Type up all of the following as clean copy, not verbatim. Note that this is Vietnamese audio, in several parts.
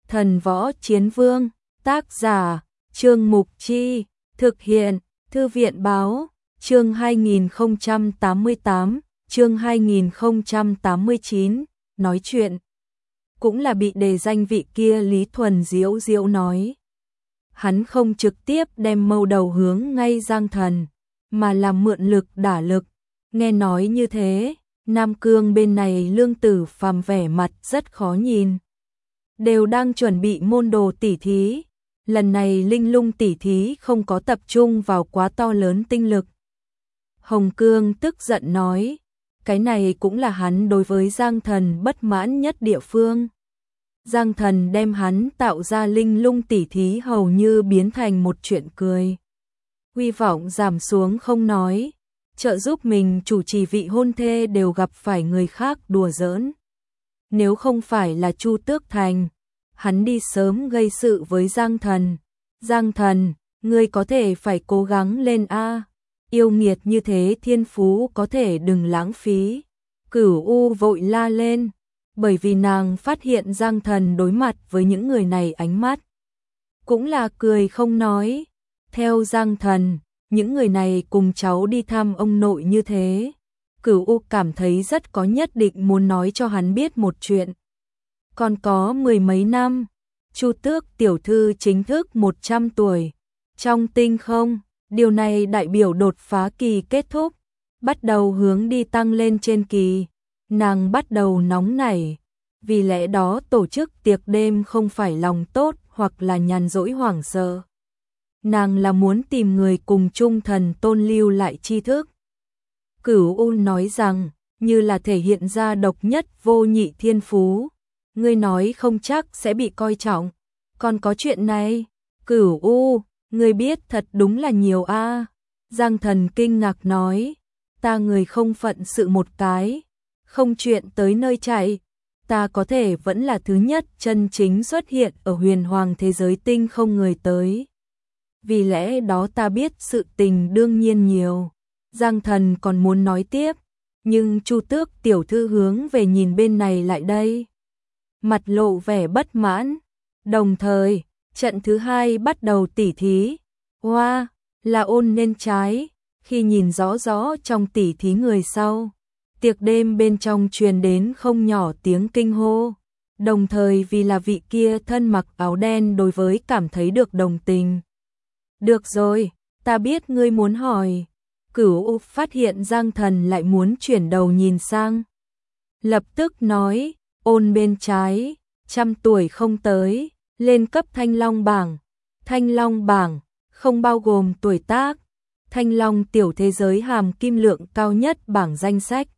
Thần Võ Chiến Vương, tác giả, Trương Mục Chi, thực hiện, Thư viện Báo, chương 2088, chương 2089, nói chuyện. Cũng là bị đề danh vị kia Lý Thuần Diễu Diễu nói. Hắn không trực tiếp đem mâu đầu hướng ngay Giang Thần, mà là mượn lực đả lực. Nghe nói như thế, Nam Cương bên này Lương Tử Phàm vẻ mặt rất khó nhìn. Đều đang chuẩn bị môn đồ tỉ thí. Lần này linh lung tỉ thí không có tập trung vào quá to lớn tinh lực. Hồng Cương tức giận nói, cái này cũng là hắn đối với Giang Thần bất mãn nhất địa phương. Giang Thần đem hắn tạo ra linh lung tỉ thí hầu như biến thành một chuyện cười. Hy vọng giảm xuống không nói, trợ giúp mình chủ trì vị hôn thê đều gặp phải người khác đùa giỡn. Nếu không phải là Chu Tước Thành, hắn đi sớm gây sự với Giang Thần. Giang Thần, ngươi có thể phải cố gắng lên a. Yêu nghiệt như thế thiên phú có thể đừng lãng phí. Cửu U vội la lên, bởi vì nàng phát hiện Giang Thần đối mặt với những người này ánh mắt cũng là cười không nói. Theo Giang Thần, những người này cùng cháu đi thăm ông nội như thế. Cửu U cảm thấy rất có nhất định muốn nói cho hắn biết một chuyện. Còn có mười mấy năm, Chu Tước tiểu thư chính thức 100 tuổi. Trong tinh không, điều này đại biểu đột phá kỳ kết thúc, bắt đầu hướng đi tăng lên trên kỳ. Nàng bắt đầu nóng nảy, vì lẽ đó tổ chức tiệc đêm không phải lòng tốt hoặc là nhàn rỗi hoảng sợ. Nàng là muốn tìm người cùng chung thần tôn lưu lại tri thức. Cửu U nói rằng, như là thể hiện ra độc nhất vô nhị thiên phú. Ngươi nói không chắc sẽ bị coi trọng. Còn có chuyện này, Cửu U, ngươi biết thật đúng là nhiều a. Giang Thần kinh ngạc nói, ta người không phận sự một cái, không chuyện tới nơi chạy. Ta có thể vẫn là thứ nhất chân chính xuất hiện ở huyền hoàng thế giới tinh không người tới. Vì lẽ đó ta biết sự tình đương nhiên nhiều. Giang Thần còn muốn nói tiếp, nhưng Chu Tước tiểu thư hướng về nhìn bên này lại đây. Mặt lộ vẻ bất mãn. Đồng thời, trận thứ hai bắt đầu tỉ thí. Hoa, là Ôn nên trái. Khi nhìn rõ rõ trong tỉ thí người sau, tiệc đêm bên trong truyền đến không nhỏ tiếng kinh hô. Đồng thời vì là vị kia thân mặc áo đen đối với cảm thấy được đồng tình. Được rồi, ta biết ngươi muốn hỏi. Cửu U phát hiện Giang Thần lại muốn chuyển đầu nhìn sang. Lập tức nói, Ôn bên trái, 100 tuổi không tới, lên cấp Thanh Long bảng. Thanh Long bảng, không bao gồm tuổi tác. Thanh Long tiểu thế giới hàm kim lượng cao nhất bảng danh sách.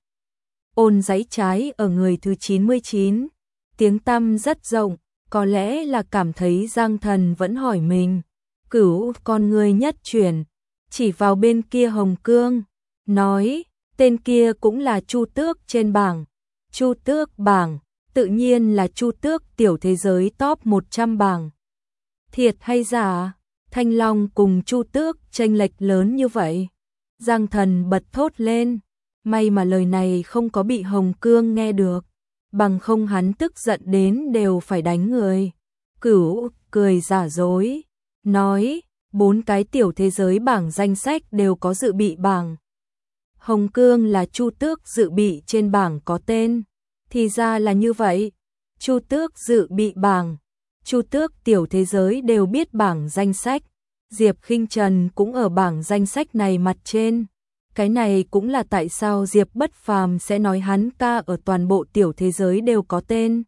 Ôn giấy trái ở người thứ 99. Tiếng tăm rất rộng, có lẽ là cảm thấy Giang Thần vẫn hỏi mình. Cửu con người nhất chuyển, chỉ vào bên kia Hồng Cương, nói, tên kia cũng là Chu Tước trên bảng. Chu Tước bảng, tự nhiên là Chu Tước tiểu thế giới top 100 bảng. Thiệt hay giả, Thanh Long cùng Chu Tước chênh lệch lớn như vậy? Giang Thần bật thốt lên, may mà lời này không có bị Hồng Cương nghe được, bằng không hắn tức giận đến đều phải đánh người. Cửu cười giả dối, nói, 4 cái tiểu thế giới bảng danh sách đều có dự bị bảng. Hồng Cương là Chu Tước dự bị trên bảng có tên. Thì ra là như vậy. Chu Tước dự bị bảng, Chu Tước tiểu thế giới đều biết bảng danh sách. Diệp Khinh Trần cũng ở bảng danh sách này mặt trên. Cái này cũng là tại sao Diệp Bất Phàm sẽ nói hắn ca ở toàn bộ tiểu thế giới đều có tên.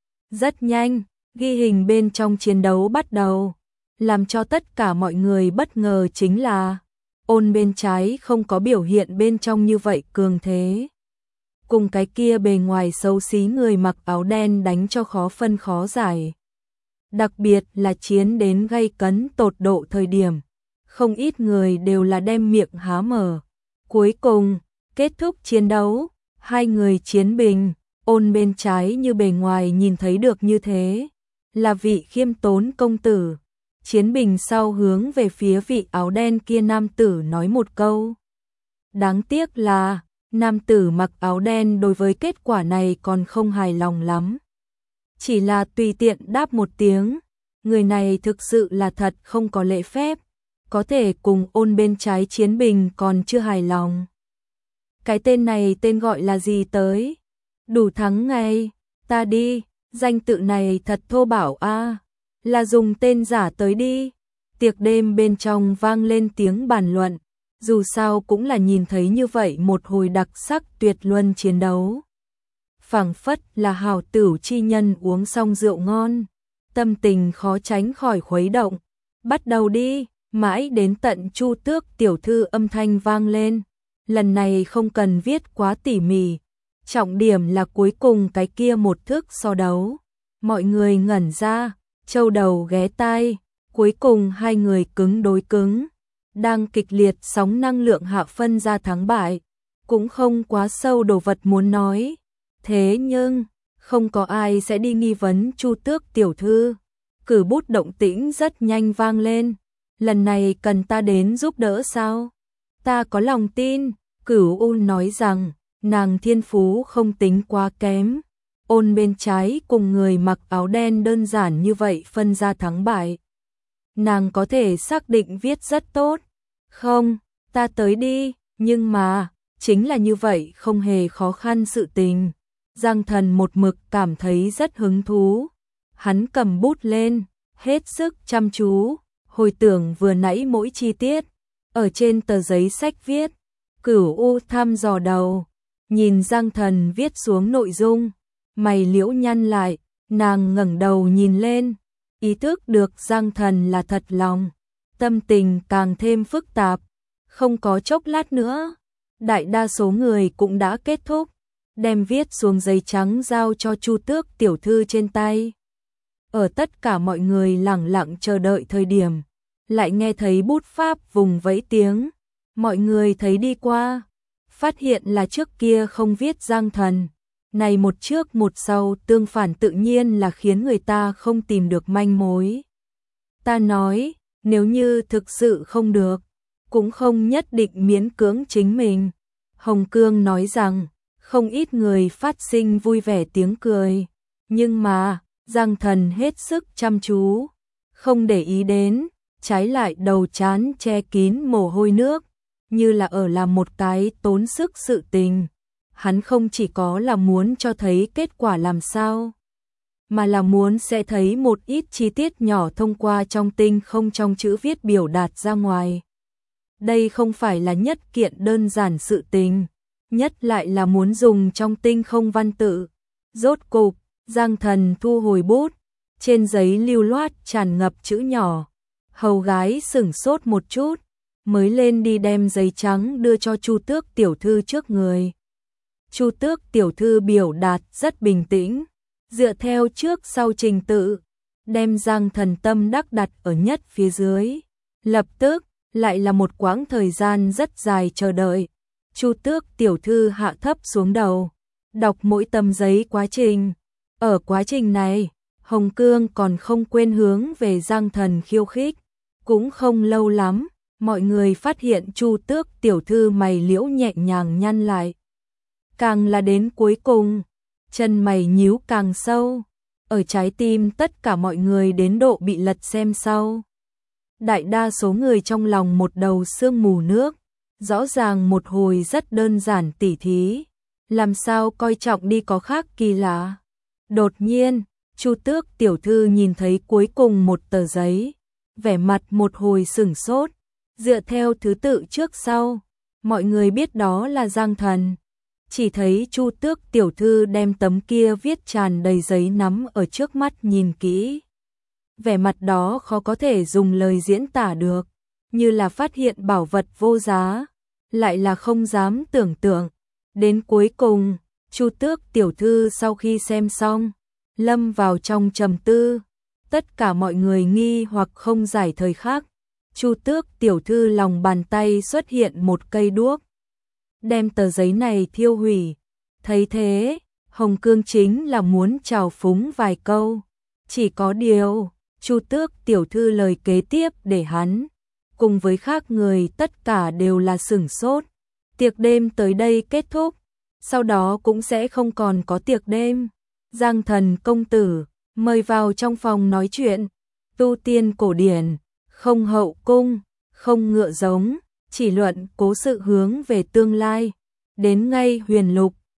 Rất nhanh, ghi hình bên trong chiến đấu bắt đầu. Làm cho tất cả mọi người bất ngờ chính là Ôn bên trái không có biểu hiện bên trong như vậy cường thế. Cùng cái kia bề ngoài xấu xí người mặc áo đen đánh cho khó phân khó giải. Đặc biệt là chiến đến gay cấn tột độ thời điểm, không ít người đều là đem miệng há mở. Cuối cùng, kết thúc chiến đấu, hai người chiến bình, Ôn bên trái như bề ngoài nhìn thấy được như thế, là vị khiêm tốn công tử. Chiến bình sau hướng về phía vị áo đen kia nam tử nói một câu. Đáng tiếc là, nam tử mặc áo đen đối với kết quả này còn không hài lòng lắm. chỉ là tùy tiện đáp một tiếng. Người này thực sự là thật không có lễ phép, có thể cùng Ôn bên trái chiến bình còn chưa hài lòng. Cái tên này tên gọi là gì tới? Đủ thắng ngày, ta đi, danh tự này thật thô bạo a, là dùng tên giả tới đi. Tiệc đêm bên trong vang lên tiếng bàn luận, dù sao cũng là nhìn thấy như vậy một hồi đặc sắc tuyệt luân chiến đấu. Phảng phất là hảo tửu chi nhân uống xong rượu ngon, tâm tình khó tránh khỏi khuấy động. Bắt đầu đi, mãi đến tận Chu Tước tiểu thư âm thanh vang lên. Lần này không cần viết quá tỉ mỉ, trọng điểm là cuối cùng cái kia một thước so đấu. Mọi người ngẩn ra, châu đầu ghé tai, cuối cùng hai người cứng đối cứng. Đang kịch liệt sóng năng lượng hạ phân ra thắng bại, cũng không quá sâu đồ vật muốn nói. Thế nhưng, không có ai sẽ đi nghi vấn Chu Tước tiểu thư. Cử bút động tĩnh rất nhanh vang lên. Lần này cần ta đến giúp đỡ sao? Ta có lòng tin. Cửu Ôn nói rằng, nàng thiên phú không tính quá kém. Ôn bên trái cùng người mặc áo đen đơn giản như vậy phân ra thắng bại. Nàng có thể xác định viết rất tốt. Không, ta tới đi, nhưng mà, chính là như vậy không hề khó khăn sự tình. Giang Thần một mực cảm thấy rất hứng thú. Hắn cầm bút lên, hết sức chăm chú, hồi tưởng vừa nãy mỗi chi tiết. Ở trên tờ giấy sách viết, Cửu U thăm dò đầu, nhìn Giang Thần viết xuống nội dung, mày liễu nhăn lại, nàng ngẩng đầu nhìn lên, ý thức được Giang Thần là thật lòng, tâm tình càng thêm phức tạp. Không có chốc lát nữa, đại đa số người cũng đã kết thúc, đem viết xuống giấy trắng giao cho Chu Tước tiểu thư trên tay. Ở tất cả mọi người lẳng lặng chờ đợi thời điểm, lại nghe thấy bút pháp vùng vẫy tiếng. Mọi người thấy đi qua, phát hiện là trước kia không viết Giang Thần. Này một trước một sau tương phản tự nhiên là khiến người ta không tìm được manh mối. Ta nói, nếu như thực sự không được, cũng không nhất định miễn cưỡng chính mình. Hồng Cương nói rằng, không ít người phát sinh vui vẻ tiếng cười. Nhưng mà, Giang Thần hết sức chăm chú, không để ý đến, trái lại đầu trán che kín mồ hôi nước, như là ở làm một cái tốn sức sự tình. Hắn không chỉ có là muốn cho thấy kết quả làm sao, mà là muốn sẽ thấy một ít chi tiết nhỏ thông qua trong tinh không trong chữ viết biểu đạt ra ngoài. Đây không phải là nhất kiện đơn giản sự tình, nhất lại là muốn dùng trong tinh không văn tự. Rốt cục, Giang Thần thu hồi bút, trên giấy lưu loát tràn ngập chữ nhỏ. Hầu gái sửng sốt một chút, mới lên đi đem giấy trắng đưa cho Chu Tước tiểu thư trước người. Chu Tước tiểu thư biểu đạt rất bình tĩnh, dựa theo trước sau trình tự, đem Giang Thần tâm đắc đặt ở nhất phía dưới. Lập tức, lại là một quãng thời gian rất dài chờ đợi. Chu Tước tiểu thư hạ thấp xuống đầu, đọc mỗi tấm giấy quá trình. Ở quá trình này, Hồng Cương còn không quên hướng về Giang Thần khiêu khích. Cũng không lâu lắm, mọi người phát hiện Chu Tước tiểu thư mày liễu nhẹ nhàng nhăn lại. Càng là đến cuối cùng, chân mày nhíu càng sâu, ở trái tim tất cả mọi người đến độ bị lật xem sau. Đại đa số người trong lòng một đầu sương mù nước, rõ ràng một hồi rất đơn giản tỉ thí, làm sao coi trọng đi có khác kỳ lạ. Đột nhiên, Chu Tước tiểu thư nhìn thấy cuối cùng một tờ giấy, vẻ mặt một hồi sửng sốt, dựa theo thứ tự trước sau, mọi người biết đó là Giang Thần. Chỉ thấy Chu Tước tiểu thư đem tấm kia viết tràn đầy giấy nắm ở trước mắt nhìn kỹ. Vẻ mặt đó khó có thể dùng lời diễn tả được, như là phát hiện bảo vật vô giá, lại là không dám tưởng tượng. Đến cuối cùng, Chu Tước tiểu thư sau khi xem xong, lâm vào trong trầm tư. Tất cả mọi người nghi hoặc không giải thời khắc. Chu Tước tiểu thư lòng bàn tay xuất hiện một cây đuốc, đem tờ giấy này thiêu hủy. Thấy thế, Hồng Cương chính là muốn chào phúng vài câu. Chỉ có điều, Chu Tước tiểu thư lời kế tiếp để hắn, cùng với khác người tất cả đều là sửng sốt. Tiệc đêm tới đây kết thúc, sau đó cũng sẽ không còn có tiệc đêm. Giang Thần công tử, mời vào trong phòng nói chuyện. Tu tiên cổ điển, không hậu cung, không ngựa giống, chỉ luận cố sự hướng về tương lai. Đến ngay huyền lục,